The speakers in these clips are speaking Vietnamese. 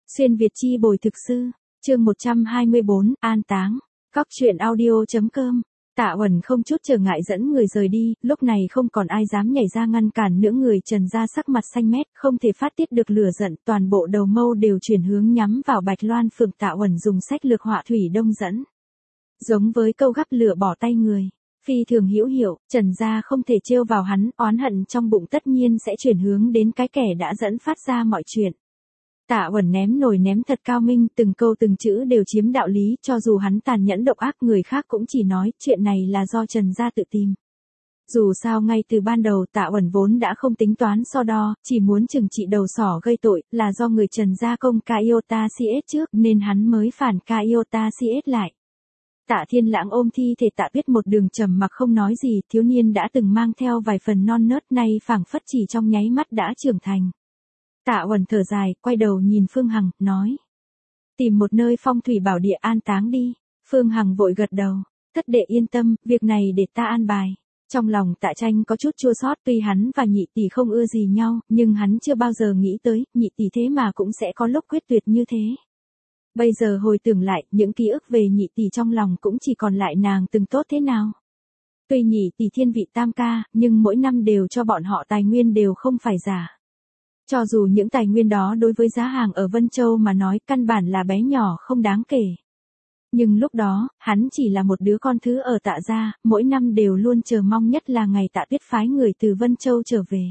Xuyên Việt chi bồi thực sư, chương 124, an táng. Góc truyện audio.com. Tạ Uẩn không chút trở ngại dẫn người rời đi, lúc này không còn ai dám nhảy ra ngăn cản nữa. Người Trần gia sắc mặt xanh mét, không thể phát tiết được lửa giận, toàn bộ đầu mâu đều chuyển hướng nhắm vào Bạch Loan Phượng. Tạ Uẩn dùng sách lược họa thủy đông dẫn, giống với câu gắp lửa bỏ tay người. Phi thường hữu hiệu, Trần gia không thể trêu vào hắn, oán hận trong bụng tất nhiên sẽ chuyển hướng đến cái kẻ đã dẫn phát ra mọi chuyện. Tạ Uẩn ném nồi ném thật cao minh, từng câu từng chữ đều chiếm đạo lý, cho dù hắn tàn nhẫn độc ác, người khác cũng chỉ nói chuyện này là do Trần gia tự tìm. Dù sao ngay từ ban đầu Tạ Uẩn vốn đã không tính toán so đo, chỉ muốn trừng trị đầu sỏ gây tội, là do người Trần gia công Caiota CS trước nên hắn mới phản Caiota CS lại. Tạ Thiên Lãng ôm thi thể Tạ Tuyết một đường trầm mặc không nói gì, thiếu niên đã từng mang theo vài phần non nớt nay phảng phất chỉ trong nháy mắt đã trưởng thành. Tạ Uẩn thở dài, quay đầu nhìn Phương Hằng, nói. Tìm một nơi phong thủy bảo địa an táng đi. Phương Hằng vội gật đầu. Thất đệ yên tâm, việc này để ta an bài. Trong lòng Tạ Tranh có chút chua xót, tuy hắn và nhị tỷ không ưa gì nhau, nhưng hắn chưa bao giờ nghĩ tới, nhị tỷ thế mà cũng sẽ có lúc quyết tuyệt như thế. Bây giờ hồi tưởng lại, những ký ức về nhị tỷ trong lòng cũng chỉ còn lại nàng từng tốt thế nào. Tuy nhị tỷ thiên vị tam ca, nhưng mỗi năm đều cho bọn họ tài nguyên đều không phải giả. Cho dù những tài nguyên đó đối với giá hàng ở Vân Châu mà nói căn bản là bé nhỏ không đáng kể. Nhưng lúc đó, hắn chỉ là một đứa con thứ ở Tạ gia, mỗi năm đều luôn chờ mong nhất là ngày Tạ Tuyết phái người từ Vân Châu trở về.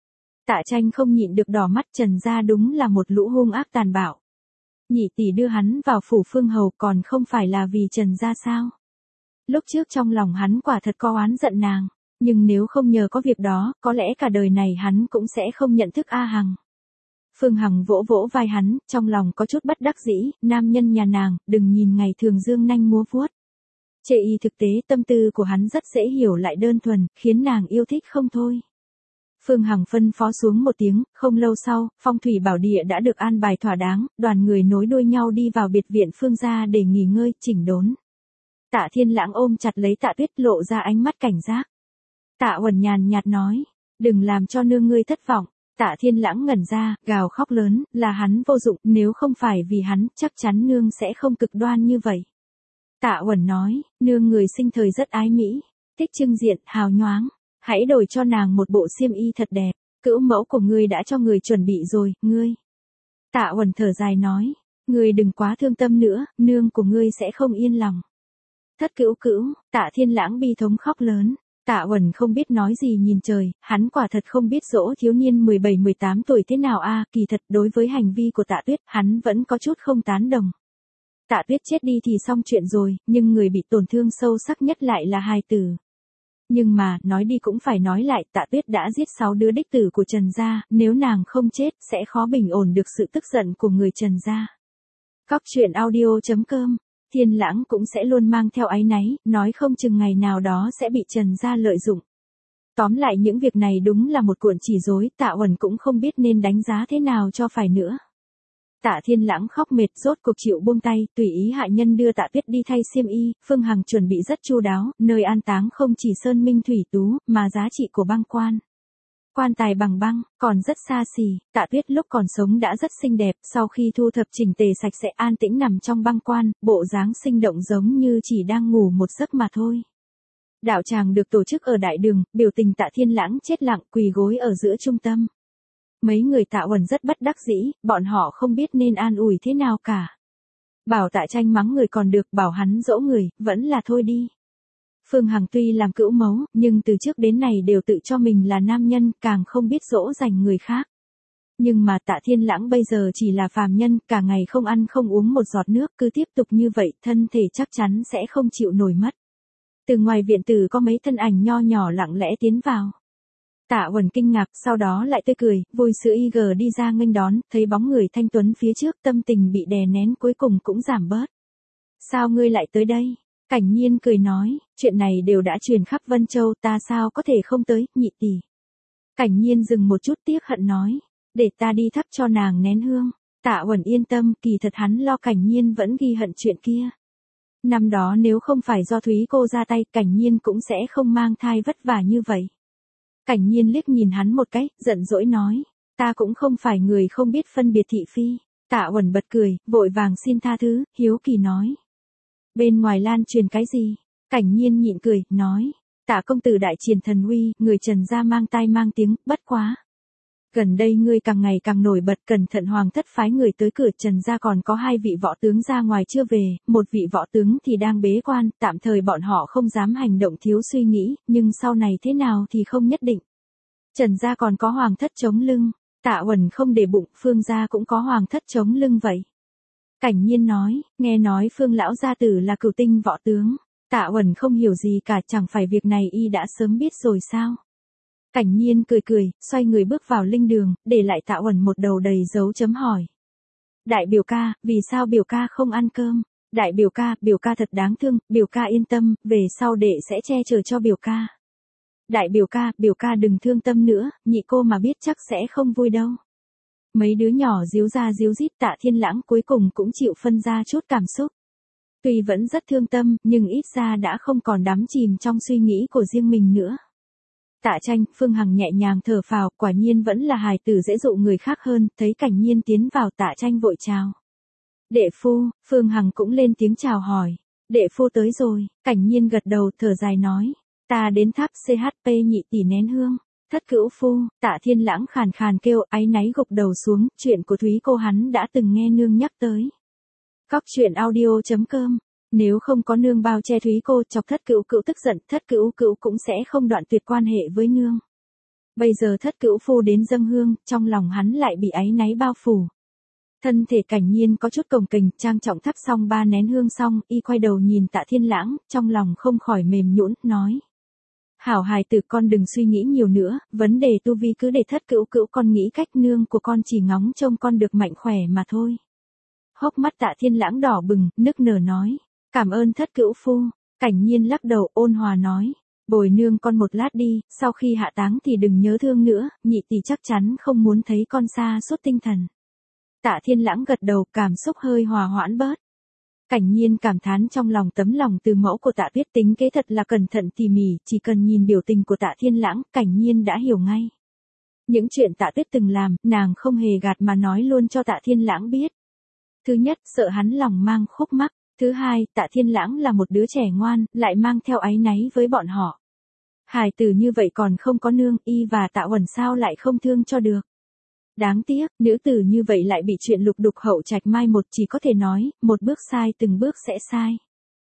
Tạ Tranh không nhịn được đỏ mắt, Trần gia đúng là một lũ hung ác tàn bạo. Nhị tỷ đưa hắn vào phủ Phương Hầu còn không phải là vì Trần gia sao? Lúc trước trong lòng hắn quả thật có oán giận nàng. Nhưng nếu không nhờ có việc đó, có lẽ cả đời này hắn cũng sẽ không nhận thức A Hằng. Phương Hằng vỗ vỗ vai hắn, trong lòng có chút bất đắc dĩ, nam nhân nhà nàng, đừng nhìn ngày thường dương nanh múa vuốt. Chê y thực tế tâm tư của hắn rất dễ hiểu lại đơn thuần, khiến nàng yêu thích không thôi. Phương Hằng phân phó xuống một tiếng, không lâu sau, phong thủy bảo địa đã được an bài thỏa đáng, đoàn người nối đuôi nhau đi vào biệt viện Phương gia để nghỉ ngơi, chỉnh đốn. Tạ Thiên Lãng ôm chặt lấy Tạ Tuyết lộ ra ánh mắt cảnh giác. Tạ Uẩn nhàn nhạt nói, đừng làm cho nương ngươi thất vọng. Tạ Thiên Lãng ngẩn ra, gào khóc lớn, là hắn vô dụng, nếu không phải vì hắn, chắc chắn nương sẽ không cực đoan như vậy. Tạ Uẩn nói, nương người sinh thời rất ái mỹ, thích trưng diện, hào nhoáng, hãy đổi cho nàng một bộ xiêm y thật đẹp, cữu mẫu của ngươi đã cho người chuẩn bị rồi, ngươi. Tạ Uẩn thở dài nói, ngươi đừng quá thương tâm nữa, nương của ngươi sẽ không yên lòng. Thất cữu cữu, Tạ Thiên Lãng bi thống khóc lớn. Tạ Uẩn không biết nói gì nhìn trời, hắn quả thật không biết dỗ thiếu niên 17-18 tuổi thế nào a, kỳ thật đối với hành vi của Tạ Tuyết, hắn vẫn có chút không tán đồng. Tạ Tuyết chết đi thì xong chuyện rồi, nhưng người bị tổn thương sâu sắc nhất lại là hài tử. Nhưng mà, nói đi cũng phải nói lại, Tạ Tuyết đã giết 6 đứa đích tử của Trần gia, nếu nàng không chết, sẽ khó bình ổn được sự tức giận của người Trần gia. Góc truyện audio.com. Thiên Lãng cũng sẽ luôn mang theo áy náy, nói không chừng ngày nào đó sẽ bị Trần gia lợi dụng. Tóm lại những việc này đúng là một cuộn chỉ rối, Tạ Uẩn cũng không biết nên đánh giá thế nào cho phải nữa. Tạ Thiên Lãng khóc mệt rốt cuộc chịu buông tay, tùy ý hạ nhân đưa Tạ Tuyết đi thay xiêm y, Phương Hằng chuẩn bị rất chu đáo, nơi an táng không chỉ sơn minh thủy tú, mà giá trị của băng quan. Quan tài bằng băng, còn rất xa xỉ, Tạ Tuyết lúc còn sống đã rất xinh đẹp, sau khi thu thập chỉnh tề sạch sẽ an tĩnh nằm trong băng quan, bộ dáng sinh động giống như chỉ đang ngủ một giấc mà thôi. Đạo tràng được tổ chức ở đại đường, biểu tình Tạ Thiên Lãng chết lặng quỳ gối ở giữa trung tâm. Mấy người Tạ Uẩn rất bất đắc dĩ, bọn họ không biết nên an ủi thế nào cả. Bảo Tạ Tranh mắng người còn được, bảo hắn dỗ người, vẫn là thôi đi. Phương Hằng tuy làm cữu mẫu, nhưng từ trước đến nay đều tự cho mình là nam nhân, càng không biết dỗ dành người khác. Nhưng mà Tạ Thiên Lãng bây giờ chỉ là phàm nhân, cả ngày không ăn không uống một giọt nước, cứ tiếp tục như vậy, thân thể chắc chắn sẽ không chịu nổi mất. Từ ngoài viện tử có mấy thân ảnh nho nhỏ lặng lẽ tiến vào. Tạ Uẩn kinh ngạc, sau đó lại tươi cười, vui sữa IG đi ra nghênh đón, thấy bóng người thanh tuấn phía trước, tâm tình bị đè nén cuối cùng cũng giảm bớt. Sao ngươi lại tới đây? Cảnh Nhiên cười nói, chuyện này đều đã truyền khắp Vân Châu, ta sao có thể không tới, nhị tỷ. Cảnh Nhiên dừng một chút tiếc hận nói, để ta đi thắp cho nàng nén hương. Tạ Uẩn yên tâm, kỳ thật hắn lo Cảnh Nhiên vẫn ghi hận chuyện kia. Năm đó nếu không phải do Thúy cô ra tay, Cảnh Nhiên cũng sẽ không mang thai vất vả như vậy. Cảnh Nhiên liếc nhìn hắn một cái, giận dỗi nói, ta cũng không phải người không biết phân biệt thị phi. Tạ Uẩn bật cười, vội vàng xin tha thứ, hiếu kỳ nói. Bên ngoài lan truyền cái gì? Cảnh Nhiên nhịn cười, nói. Tạ công tử đại triển thần uy, người Trần gia mang tai mang tiếng, bất quá. Gần đây ngươi càng ngày càng nổi bật, cẩn thận hoàng thất phái người tới cửa Trần gia còn có 2 vị võ tướng ra ngoài chưa về, một vị võ tướng thì đang bế quan, tạm thời bọn họ không dám hành động thiếu suy nghĩ, nhưng sau này thế nào thì không nhất định. Trần gia còn có hoàng thất chống lưng, Tạ Uẩn không để bụng, Phương gia cũng có hoàng thất chống lưng vậy. Cảnh Nhiên nói, nghe nói Phương lão gia tử là cửu tinh võ tướng. Tạ Uẩn không hiểu gì cả, chẳng phải việc này y đã sớm biết rồi sao? Cảnh Nhiên cười cười, xoay người bước vào linh đường, để lại Tạ Uẩn một đầu đầy dấu chấm hỏi. Đại biểu ca, vì sao biểu ca không ăn cơm? Đại biểu ca thật đáng thương, biểu ca yên tâm, về sau đệ sẽ che chở cho biểu ca. Đại biểu ca đừng thương tâm nữa, nhị cô mà biết chắc sẽ không vui đâu. Mấy đứa nhỏ díu ra díu dít, Tạ Thiên Lãng cuối cùng cũng chịu phân ra chút cảm xúc. Tuy vẫn rất thương tâm, nhưng ít ra đã không còn đắm chìm trong suy nghĩ của riêng mình nữa. Tạ Tranh, Phương Hằng nhẹ nhàng thở phào, quả nhiên vẫn là hài tử dễ dụ người khác hơn, thấy Cảnh Nhiên tiến vào Tạ Tranh vội chào. Đệ phu, Phương Hằng cũng lên tiếng chào hỏi. Đệ phu tới rồi, Cảnh Nhiên gật đầu thở dài nói. Ta đến tháp CHP nhị tỷ nén hương. Thất cữu phu, Tạ Thiên Lãng khàn khàn kêu, áy náy gục đầu xuống, chuyện của Thúy cô hắn đã từng nghe nương nhắc tới. Cóc truyện audio.com. Nếu không có nương bao che Thúy cô chọc thất cữu cữu tức giận, thất cữu cữu cũng sẽ không đoạn tuyệt quan hệ với nương. Bây giờ thất cữu phu đến dâng hương, trong lòng hắn lại bị áy náy bao phủ. Thân thể Cảnh Nhiên có chút cồng kềnh, trang trọng thắp xong 3 nén hương xong, y quay đầu nhìn Tạ Thiên Lãng, trong lòng không khỏi mềm nhũn, nói. Hảo hài tử con đừng suy nghĩ nhiều nữa, vấn đề tu vi cứ để thất cữu cữu con nghĩ cách, nương của con chỉ ngóng trông con được mạnh khỏe mà thôi. Hốc mắt Tạ Thiên Lãng đỏ bừng, nức nở nói. Cảm ơn thất cữu phu. Cảnh Nhiên lắc đầu ôn hòa nói. Bồi nương con một lát đi, sau khi hạ táng thì đừng nhớ thương nữa, nhị tỷ chắc chắn không muốn thấy con sa sút tinh thần. Tạ Thiên Lãng gật đầu, cảm xúc hơi hòa hoãn bớt. Cảnh Nhiên cảm thán trong lòng tấm lòng từ mẫu của Tạ Tuyết tính kế thật là cẩn thận tỉ mỉ, chỉ cần nhìn biểu tình của Tạ Thiên Lãng, Cảnh Nhiên đã hiểu ngay. Những chuyện Tạ Tuyết từng làm, nàng không hề gạt mà nói luôn cho Tạ Thiên Lãng biết. Thứ nhất, sợ hắn lòng mang khúc mắc. Thứ hai, Tạ Thiên Lãng là một đứa trẻ ngoan, lại mang theo áy náy với bọn họ. Hài tử như vậy còn không có nương, y và Tạ Uẩn sao lại không thương cho được. Đáng tiếc, nữ tử như vậy lại bị chuyện lục đục hậu trạch mai một, chỉ có thể nói, một bước sai từng bước sẽ sai.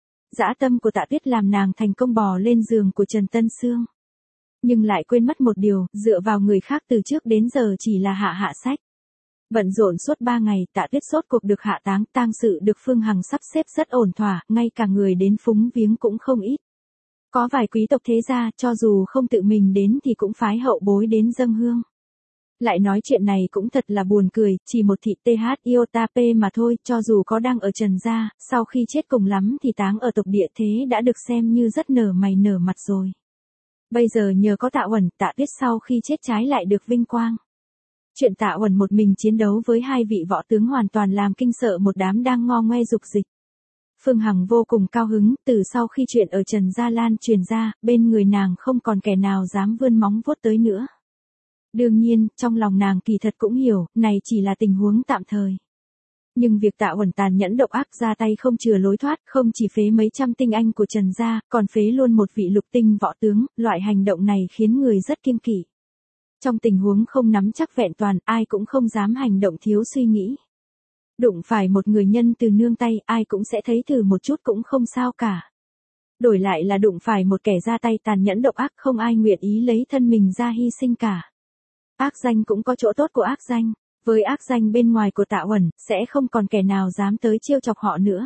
Dã tâm của Tạ Tuyết làm nàng thành công bò lên giường của Trần Tân Sương. Nhưng lại quên mất một điều, dựa vào người khác từ trước đến giờ chỉ là hạ sách. Bận rộn suốt 3 ngày, Tạ Tuyết sốt cuộc được hạ táng, tang sự được Phương Hằng sắp xếp rất ổn thỏa, ngay cả người đến phúng viếng cũng không ít. Có vài quý tộc thế gia, cho dù không tự mình đến thì cũng phái hậu bối đến dâng hương. Lại nói chuyện này cũng thật là buồn cười, chỉ một thị TH Iota P mà thôi, cho dù có đang ở Trần gia, sau khi chết cùng lắm thì táng ở tộc địa thế đã được xem như rất nở mày nở mặt rồi. Bây giờ nhờ có Tạ Uẩn, Tạ Tuyết sau khi chết trái lại được vinh quang. Chuyện Tạ Uẩn một mình chiến đấu với 2 vị võ tướng hoàn toàn làm kinh sợ một đám đang ngo ngoe dục dịch. Phương Hằng vô cùng cao hứng, từ sau khi chuyện ở Trần Gia Lan truyền ra, bên người nàng không còn kẻ nào dám vươn móng vuốt tới nữa. Đương nhiên, trong lòng nàng kỳ thật cũng hiểu, này chỉ là tình huống tạm thời. Nhưng việc Tạ Uẩn tàn nhẫn độc ác ra tay không chừa lối thoát, không chỉ phế mấy trăm tinh anh của Trần Gia, còn phế luôn một vị lục tinh võ tướng, loại hành động này khiến người rất kiêng kỵ. Trong tình huống không nắm chắc vẹn toàn, ai cũng không dám hành động thiếu suy nghĩ. Đụng phải một người nhân từ nương tay, ai cũng sẽ thấy thử một chút cũng không sao cả. Đổi lại là đụng phải một kẻ ra tay tàn nhẫn độc ác, không ai nguyện ý lấy thân mình ra hy sinh cả. Ác danh cũng có chỗ tốt của ác danh, với ác danh bên ngoài của Tạ Uẩn, sẽ không còn kẻ nào dám tới trêu chọc họ nữa.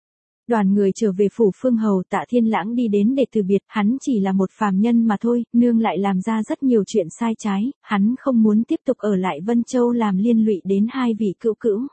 Đoàn người trở về phủ Phương Hầu, Tạ Thiên Lãng đi đến để từ biệt, hắn chỉ là một phàm nhân mà thôi, nương lại làm ra rất nhiều chuyện sai trái, hắn không muốn tiếp tục ở lại Vân Châu làm liên lụy đến 2 vị cữu cữu.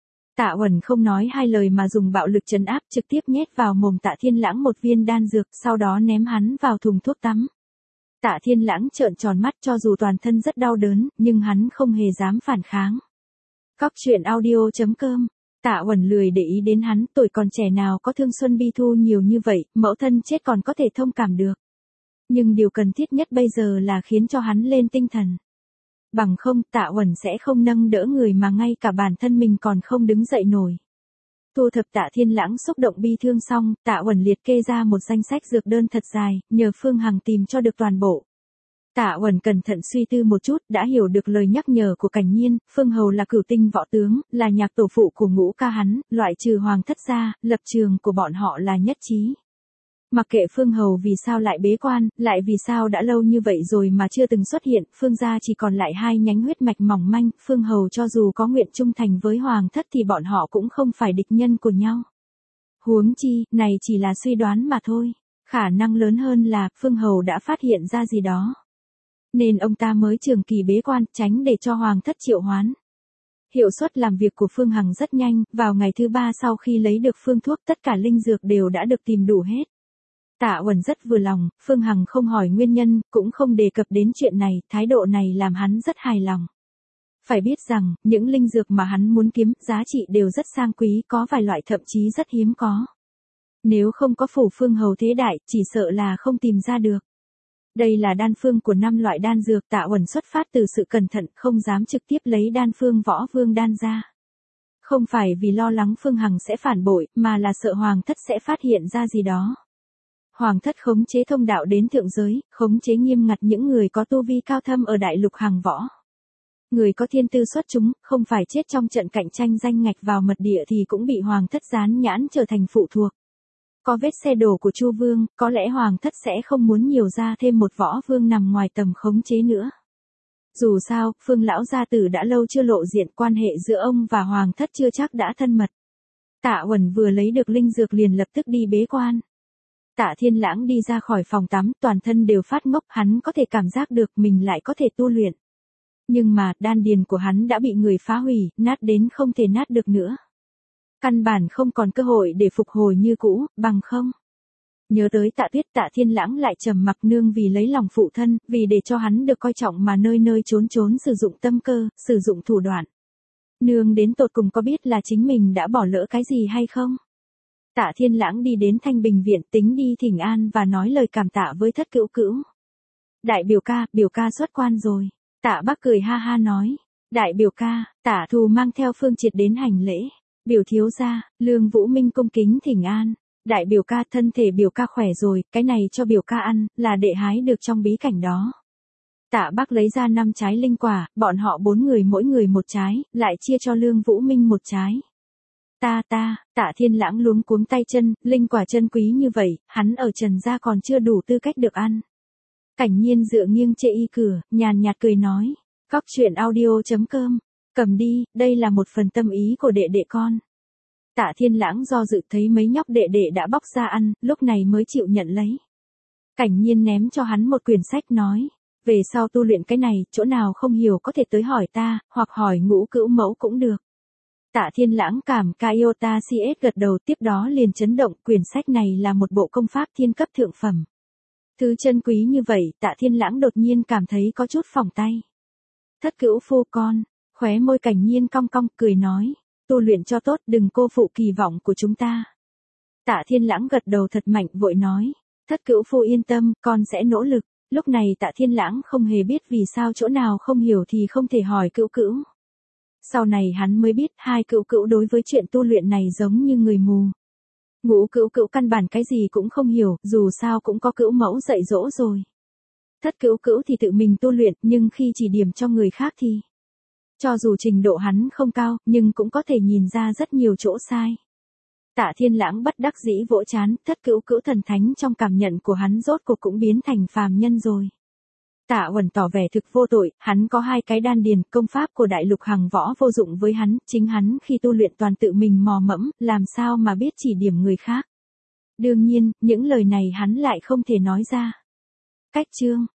Tạ Uẩn không nói 2 lời mà dùng bạo lực trấn áp, trực tiếp nhét vào mồm Tạ Thiên Lãng một viên đan dược, sau đó ném hắn vào thùng thuốc tắm. Tạ Thiên Lãng trợn tròn mắt, cho dù toàn thân rất đau đớn, nhưng hắn không hề dám phản kháng. Cóc truyện audio.com. Tạ Uẩn lười để ý đến hắn, tuổi còn trẻ nào có thương xuân bi thu nhiều như vậy, mẫu thân chết còn có thể thông cảm được. Nhưng điều cần thiết nhất bây giờ là khiến cho hắn lên tinh thần. Bằng không Tạ Uẩn sẽ không nâng đỡ người mà ngay cả bản thân mình còn không đứng dậy nổi. Thu thập Tạ Thiên Lãng xúc động bi thương xong, Tạ Uẩn liệt kê ra một danh sách dược đơn thật dài, nhờ Phương Hằng tìm cho được toàn bộ. Tạ Uẩn cẩn thận suy tư một chút, đã hiểu được lời nhắc nhở của Cảnh Nhiên, Phương Hầu là cửu tinh võ tướng, là nhạc tổ phụ của Ngũ ca hắn, loại trừ Hoàng thất ra, lập trường của bọn họ là nhất trí. Mặc kệ Phương Hầu vì sao lại bế quan, lại vì sao đã lâu như vậy rồi mà chưa từng xuất hiện, Phương gia chỉ còn lại 2 nhánh huyết mạch mỏng manh, Phương Hầu cho dù có nguyện trung thành với Hoàng thất thì bọn họ cũng không phải địch nhân của nhau. Huống chi, này chỉ là suy đoán mà thôi, khả năng lớn hơn là Phương Hầu đã phát hiện ra gì đó. Nên ông ta mới trường kỳ bế quan, tránh để cho Hoàng thất triệu hoán. Hiệu suất làm việc của Phương Hằng rất nhanh, vào ngày thứ 3 sau khi lấy được phương thuốc tất cả linh dược đều đã được tìm đủ hết. Tạ Uẩn rất vừa lòng, Phương Hằng không hỏi nguyên nhân, cũng không đề cập đến chuyện này, thái độ này làm hắn rất hài lòng. Phải biết rằng, những linh dược mà hắn muốn kiếm, giá trị đều rất sang quý, có vài loại thậm chí rất hiếm có. Nếu không có phủ Phương Hầu thế đại, chỉ sợ là không tìm ra được. Đây là đan phương của 5 loại đan dược, Tạ Uẩn xuất phát từ sự cẩn thận, không dám trực tiếp lấy đan phương Võ Vương đan ra. Không phải vì lo lắng Phương Hằng sẽ phản bội, mà là sợ Hoàng thất sẽ phát hiện ra gì đó. Hoàng thất khống chế thông đạo đến thượng giới, khống chế nghiêm ngặt những người có tu vi cao thâm ở đại lục hàng võ. Người có thiên tư xuất chúng, không phải chết trong trận cạnh tranh danh ngạch vào mật địa thì cũng bị Hoàng thất gián nhãn trở thành phụ thuộc. Có vết xe đổ của Chu Vương, có lẽ Hoàng thất sẽ không muốn nhiều ra thêm một võ vương nằm ngoài tầm khống chế nữa. Dù sao, Phương lão gia tử đã lâu chưa lộ diện, quan hệ giữa ông và Hoàng thất chưa chắc đã thân mật. Tạ Uẩn vừa lấy được linh dược liền lập tức đi bế quan. Tạ Thiên Lãng đi ra khỏi phòng tắm, toàn thân đều phát ngốc, hắn có thể cảm giác được mình lại có thể tu luyện. Nhưng mà, đan điền của hắn đã bị người phá hủy, nát đến không thể nát được nữa. Căn bản không còn cơ hội để phục hồi như cũ, bằng không. Nhớ tới Tạ Tuyết, Tạ Thiên Lãng lại trầm mặc nương vì lấy lòng phụ thân, vì để cho hắn được coi trọng mà nơi nơi trốn trốn sử dụng tâm cơ, sử dụng thủ đoạn. Nương đến tột cùng có biết là chính mình đã bỏ lỡ cái gì hay không? Tạ Thiên Lãng đi đến Thanh Bình viện, tính đi thỉnh an và nói lời cảm tạ với Thất Cữu Cữu. Đại biểu ca xuất quan rồi. Tạ Bắc cười ha ha nói. Đại biểu ca, Tạ Thù mang theo Phương Triệt đến hành lễ. Biểu thiếu gia, Lương Vũ Minh cung kính thỉnh an. Đại biểu ca, thân thể biểu ca khỏe rồi, cái này cho biểu ca ăn, là đệ hái được trong bí cảnh đó. Tạ Bắc lấy ra 5 trái linh quả, bọn họ 4 người mỗi người một trái, lại chia cho Lương Vũ Minh một trái. Tạ Thiên Lãng luống cuống tay chân, linh quả chân quý như vậy, hắn ở Trần gia còn chưa đủ tư cách được ăn. Cảnh Nhiên dựa nghiêng chê y cửa, nhàn nhạt cười nói. Cóc truyện audio.com, cầm đi, đây là một phần tâm ý của đệ đệ con. Tạ Thiên Lãng do dự thấy mấy nhóc đệ đệ đã bóc ra ăn, lúc này mới chịu nhận lấy. Cảnh Nhiên ném cho hắn một quyển sách nói. Về sau tu luyện cái này, chỗ nào không hiểu có thể tới hỏi ta, hoặc hỏi Ngũ Cữu mẫu cũng được. Tạ Thiên Lãng cảm Kaiota CS gật đầu, tiếp đó liền chấn động, quyển sách này là một bộ công pháp thiên cấp thượng phẩm. Thứ chân quý như vậy, Tạ Thiên Lãng đột nhiên cảm thấy có chút phỏng tay. Thất Cữu phu con, khóe môi Cảnh Nhiên cong cong, cười nói, tu luyện cho tốt, đừng cô phụ kỳ vọng của chúng ta. Tạ Thiên Lãng gật đầu thật mạnh, vội nói, Thất Cữu phu yên tâm, con sẽ nỗ lực. Lúc này Tạ Thiên Lãng không hề biết vì sao chỗ nào không hiểu thì không thể hỏi Cữu Cữu. Sau này hắn mới biết hai Cữu Cữu đối với chuyện tu luyện này giống như người mù. Ngũ Cữu Cữu căn bản cái gì cũng không hiểu, dù sao cũng có Cữu mẫu dạy dỗ rồi. Thất Cữu Cữu thì tự mình tu luyện, nhưng khi chỉ điểm cho người khác thì, cho dù trình độ hắn không cao, nhưng cũng có thể nhìn ra rất nhiều chỗ sai. Tạ Thiên Lãng bất đắc dĩ vỗ chán, Thất Cữu Cữu thần thánh trong cảm nhận của hắn rốt cuộc cũng biến thành phàm nhân rồi. Tạ Uẩn tỏ vẻ thực vô tội, hắn có 2 cái đan điền, công pháp của đại lục hàng võ vô dụng với hắn, chính hắn khi tu luyện toàn tự mình mò mẫm, làm sao mà biết chỉ điểm người khác. Đương nhiên, những lời này hắn lại không thể nói ra. Cách chương